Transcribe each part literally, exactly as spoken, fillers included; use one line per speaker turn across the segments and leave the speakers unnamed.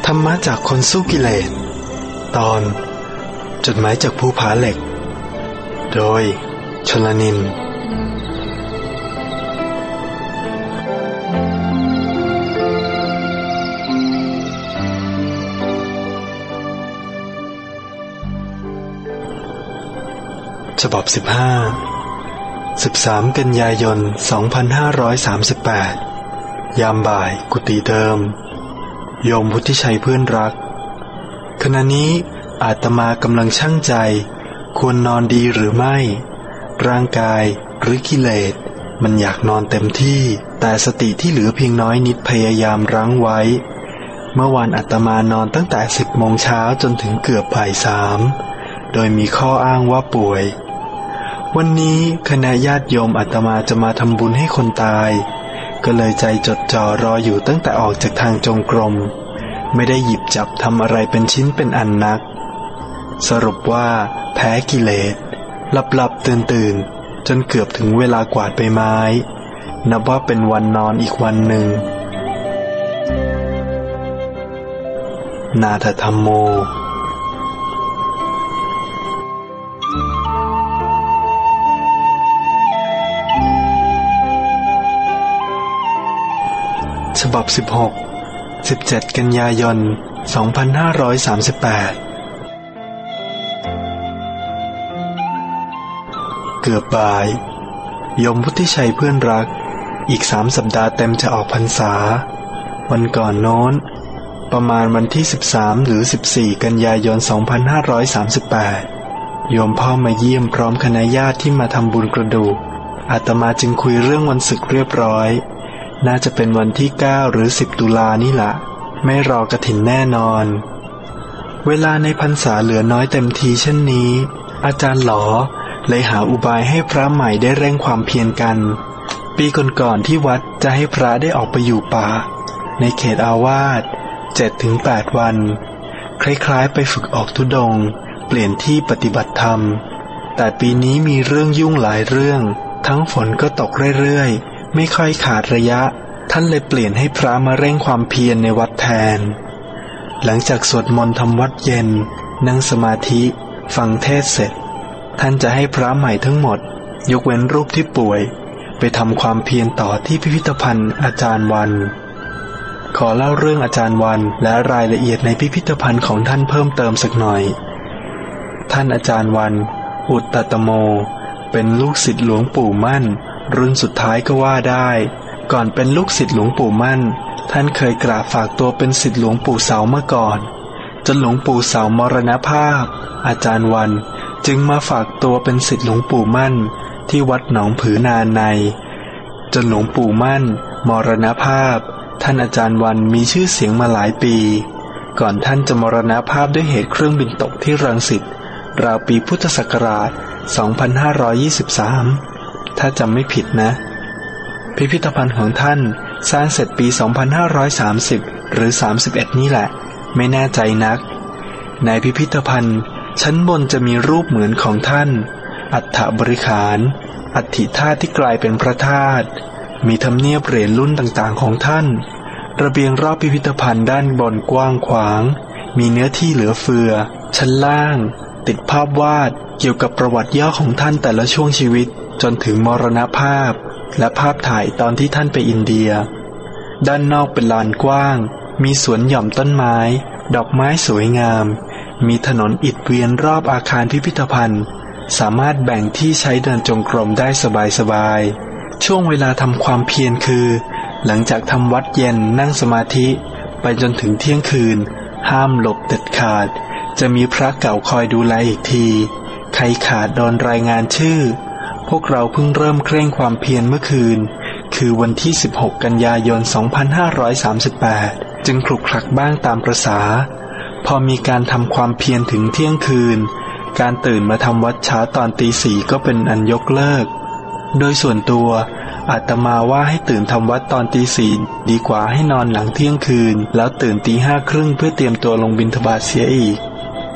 ธรรมะจากคนสู้กิเลสตอนจดหมายจากภูผาเหล็กโดยชลนินฉบับสิบห้า สิบสามกันยายนสองพันห้าร้อยสามสิบแปดยามบ่ายกุฏิเดิมโยมวุฒิชัยเพื่อนรักขณะนี้อาตมากำลังชั่งใจควรนอนดีหรือไม่ร่างกายหรือกิเลสมันอยากนอนเต็มที่แต่สติที่เหลือเพียงน้อยนิดพยายามรั้งไว้เมื่อวานอาตมานอนตั้งแต่สิบโมงเช้าจนถึงเกือบบ่ายสามโดยมีข้ออ้างว่าป่วยวันนี้คณะญาติโยมอาตมาจะมาทำบุญให้คนตายก็เลยใจจดจ่อรออยู่ตั้งแต่ออกจากทางจงกรมไม่ได้หยิบจับทำอะไรเป็นชิ้นเป็นอันนักสรุปว่าแพ้กิเลสหลับหลับตื่นตื่นจนเกือบถึงเวลากวาดใบไม้นับว่าเป็นวันนอนอีกวันหนึ่งนาถธัมโมฉบับสิบหก สิบเจ็ดกันยายนสองพันห้าร้อยสามสิบแปดเกือบบ่ายโยมวุฒิชัยเพื่อนรักอีกสามสัปดาห์เต็มจะออกพรรษาวันก่อนโน้นประมาณวันที่สิบสามหรือสิบสี่กันยายนสองพันห้าร้อยสามสิบแปดโยมพ่อมาเยี่ยมพร้อมคณะญาติที่มาทำบุญกระดูกอาตมาจึงคุยเรื่องวันศึกเรียบร้อยน่าจะเป็นวันที่เก้าหรือสิบตุลานี่แหละไม่รอกฐินแน่นอนเวลาในพรรษาเหลือน้อยเต็มทีเช่นนี้อาจารย์หลอเลยหาอุบายให้พระใหม่ได้เร่งความเพียรกันปีก่อนๆที่วัดจะให้พระได้ออกไปอยู่ป่าในเขตอาวาส เจ็ดถึงแปด วันคล้ายๆไปฝึกออกธุดงค์เปลี่ยนที่ปฏิบัติธรรมแต่ปีนี้มีเรื่องยุ่งหลายเรื่องทั้งฝนก็ตกเรื่อยๆไม่ค่อยขาดระยะท่านเลยเปลี่ยนให้พระมาเร่งความเพียรในวัดแทนหลังจากสวดมนต์ทำวัดเย็นนั่งสมาธิฟังเทศเสร็จท่านจะให้พระใหม่ทั้งหมดยกเว้นรูปที่ป่วยไปทำความเพียรต่อที่พิพิธภัณฑ์อาจารย์วันขอเล่าเรื่องอาจารย์วันและรายละเอียดในพิพิธภัณฑ์ของท่านเพิ่มเติมสักหน่อยท่านอาจารย์วันอุตตตโมเป็นลูกศิษย์หลวงปู่มั่นรุ่นสุดท้ายก็ว่าได้ก่อนเป็นลูกศิษย์หลวงปู่มั่นท่านเคยกราบฝากตัวเป็นศิษย์หลวงปู่เสาเมื่อก่อนจนหลวงปู่เสามรณภาพอาจารย์วันจึงมาฝากตัวเป็นศิษย์หลวงปู่มั่นที่วัดหนองผือนานในจนหลวงปู่มั่นมรณภาพท่านอาจารย์วันมีชื่อเสียงมาหลายปีก่อนท่านจะมรณภาพด้วยเหตุเครื่องบินตกที่รังสิตราวปีพุทธศักราชสองพันห้าร้อยยี่สิบสามถ้าจำไม่ผิดนะพิพิธภัณฑ์ของท่านสร้างเสร็จปีสองพันห้าร้อยสามสิบหรือสามสิบเอ็ดนี่แหละไม่แน่ใจนักในพิพิธภัณฑ์ชั้นบนจะมีรูปเหมือนของท่านอัฐบริขารอัฐิธาตุที่กลายเป็นพระธาตุมีทำเนียบเหรียญรุ่นต่างๆของท่านระเบียงรอบพิพิธภัณฑ์ด้านบนกว้างขวางมีเนื้อที่เหลือเฟือชั้นล่างติดภาพวาดเกี่ยวกับประวัติย่อของท่านแต่ละช่วงชีวิตจนถึงมรณภาพและภาพถ่ายตอนที่ท่านไปอินเดียด้านนอกเป็นลานกว้างมีสวนหย่อมต้นไม้ดอกไม้สวยงามมีถนนอิฐเวียนรอบอาคารพิพิธภัณฑ์สามารถแบ่งที่ใช้เดินจงกรมได้สบายๆช่วงเวลาทำความเพียรคือหลังจากทำวัดเย็นนั่งสมาธิไปจนถึงเที่ยงคืนห้ามหลบเด็ดขาดจะมีพระเก่าคอยดูแลอีกทีใครขาดโดนรายงานชื่อพวกเราเพิ่งเริ่มเคร่งความเพียรเมื่อคืนคือวันที่สิบหกกันยายนสองพันห้าร้อยสามสิบแปดจึงคลุกคลักบ้างตามประสาพอมีการทำความเพียรถึงเที่ยงคืนการตื่นมาทำวัดเช้าตอนตีสี่ก็เป็นอันยกเลิกโดยส่วนตัวอาตมาว่าให้ตื่นทำวัดตอนตีสี่ดีกว่าให้นอนหลังเที่ยงคืนแล้วตื่นตีห้าครึ่งเพื่อเตรียมตัวลงบิณฑบาตเสียอีก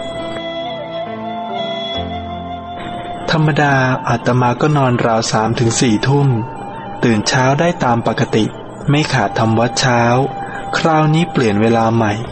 ธรรมดาอาตมาก็นอนราวสามถึงสี่ทุ่มตื่นเช้าได้ตามปกติไม่ขาดทำวัดเช้าคราวนี้เปลี่ยนเวลาใหม่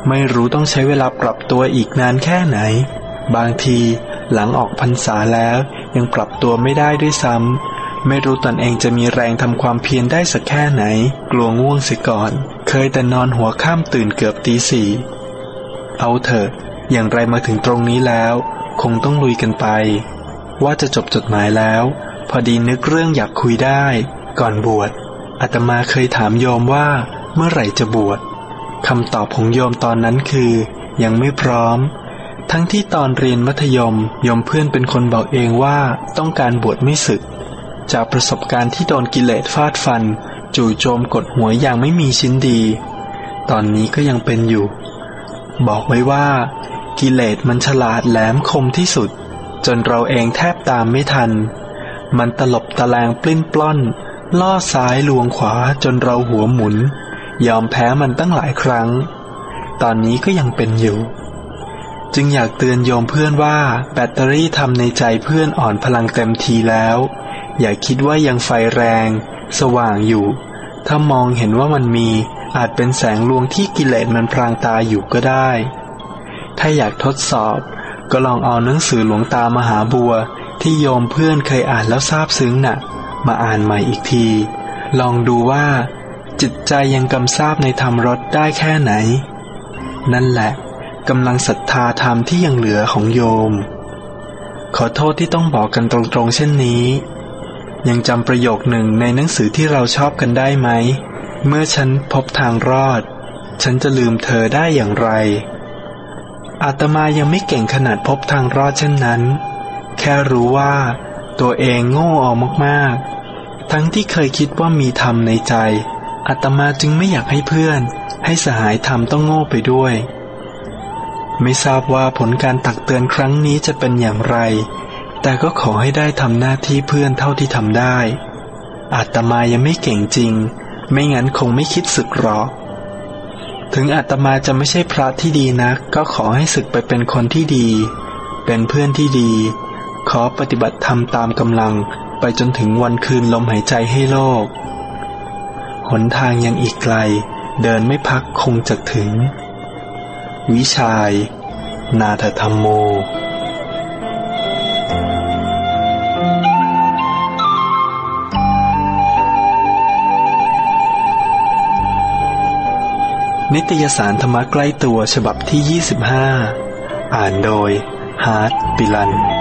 ไม่รู้ต้องใช้เวลาปรับตัวอีกนานแค่ไหนบางทีหลังออกพรรษาแล้วยังปรับตัวไม่ได้ด้วยซ้ำไม่รู้ตนเองจะมีแรงทำความเพียรได้สักแค่ไหนกลัวง่วงเสียก่อนเคยแต่นอนหัวค่ำตื่นเกือบตีสี่เอาเถอะอย่างไรมาถึงตรงนี้แล้วคงต้องลุยกันไปว่าจะจบจดหมายแล้วพอดีนึกเรื่องอยากคุยได้ก่อนบวชอาตมาเคยถามโยมว่าเมื่อไหร่จะบวชคำตอบของโยมตอนนั้นคือยังไม่พร้อมทั้งที่ตอนเรียนมัธยมโยมเพื่อนเป็นคนบอกเองว่าต้องการบวชไม่สึกจากประสบการณ์ที่โดนกิเลสฟาดฟันจู่โจมกดหัวอย่างไม่มีชิ้นดีตอนนี้ก็ยังเป็นอยู่บอกไว้ว่ากิเลสมันฉลาดแหลมคมที่สุดจนเราเองแทบตามไม่ทันมันตลบตะแลงปลิ้นปล้อนล่อซ้ายลวงขวาจนเราหัวหมุนยอมแพ้มันตั้งหลายครั้งตอนนี้ก็ยังเป็นอยู่จึงอยากเตือนโยมเพื่อนว่าแบตเตอรี่ทำในใจเพื่อนอ่อนพลังเต็มทีแล้วอย่าคิดว่ายังไฟแรงสว่างอยู่ถ้ามองเห็นว่ามันมีอาจเป็นแสงลวงที่กิเลสมันพรางตาอยู่ก็ได้ถ้าอยากทดสอบก็ลองเอาหนังสือหลวงตามหาบัวที่โยมเพื่อนเคยอ่านแล้วซาบซึ้งน่ะมาอ่านใหม่อีกทีลองดูว่าจิตใจยังกำซาบในธรรมรสได้แค่ไหนนั่นแหละกำลังศรัทธาธรรมที่ยังเหลือของโยมขอโทษที่ต้องบอกกันตรงๆเช่นนี้ยังจำประโยคหนึ่งในหนังสือที่เราชอบกันได้ไหมเมื่อฉันพบทางรอดฉันจะลืมเธอได้อย่างไรอาตมายังไม่เก่งขนาดพบทางรอดเช่นนั้นแค่รู้ว่าตัวเองโง่เอามากๆทั้งที่เคยคิดว่ามีธรรมในใจอาตมาจึงไม่อยากให้เพื่อนให้สหายธรรมต้องโง่ไปด้วยไม่ทราบว่าผลการตักเตือนครั้งนี้จะเป็นอย่างไรแต่ก็ขอให้ได้ทำหน้าที่เพื่อนเท่าที่ทำได้อาตมายังไม่เก่งจริงไม่งั้นคงไม่คิดสึกหรอกถึงอาตมาจะไม่ใช่พระที่ดีนักก็ขอให้สึกไปเป็นคนที่ดีเป็นเพื่อนที่ดีขอปฏิบัติธรรมตามกำลังไปจนถึงวันคืนลมหายใจให้โลกหนทางยังอีกไกลเดินไม่พักคงจะถึงวิชัยนาถธรรมโมนิตยสารธรรมะใกล้ตัวฉบับที่ยี่สิบห้าอ่านโดยฮาร์ทปิลัน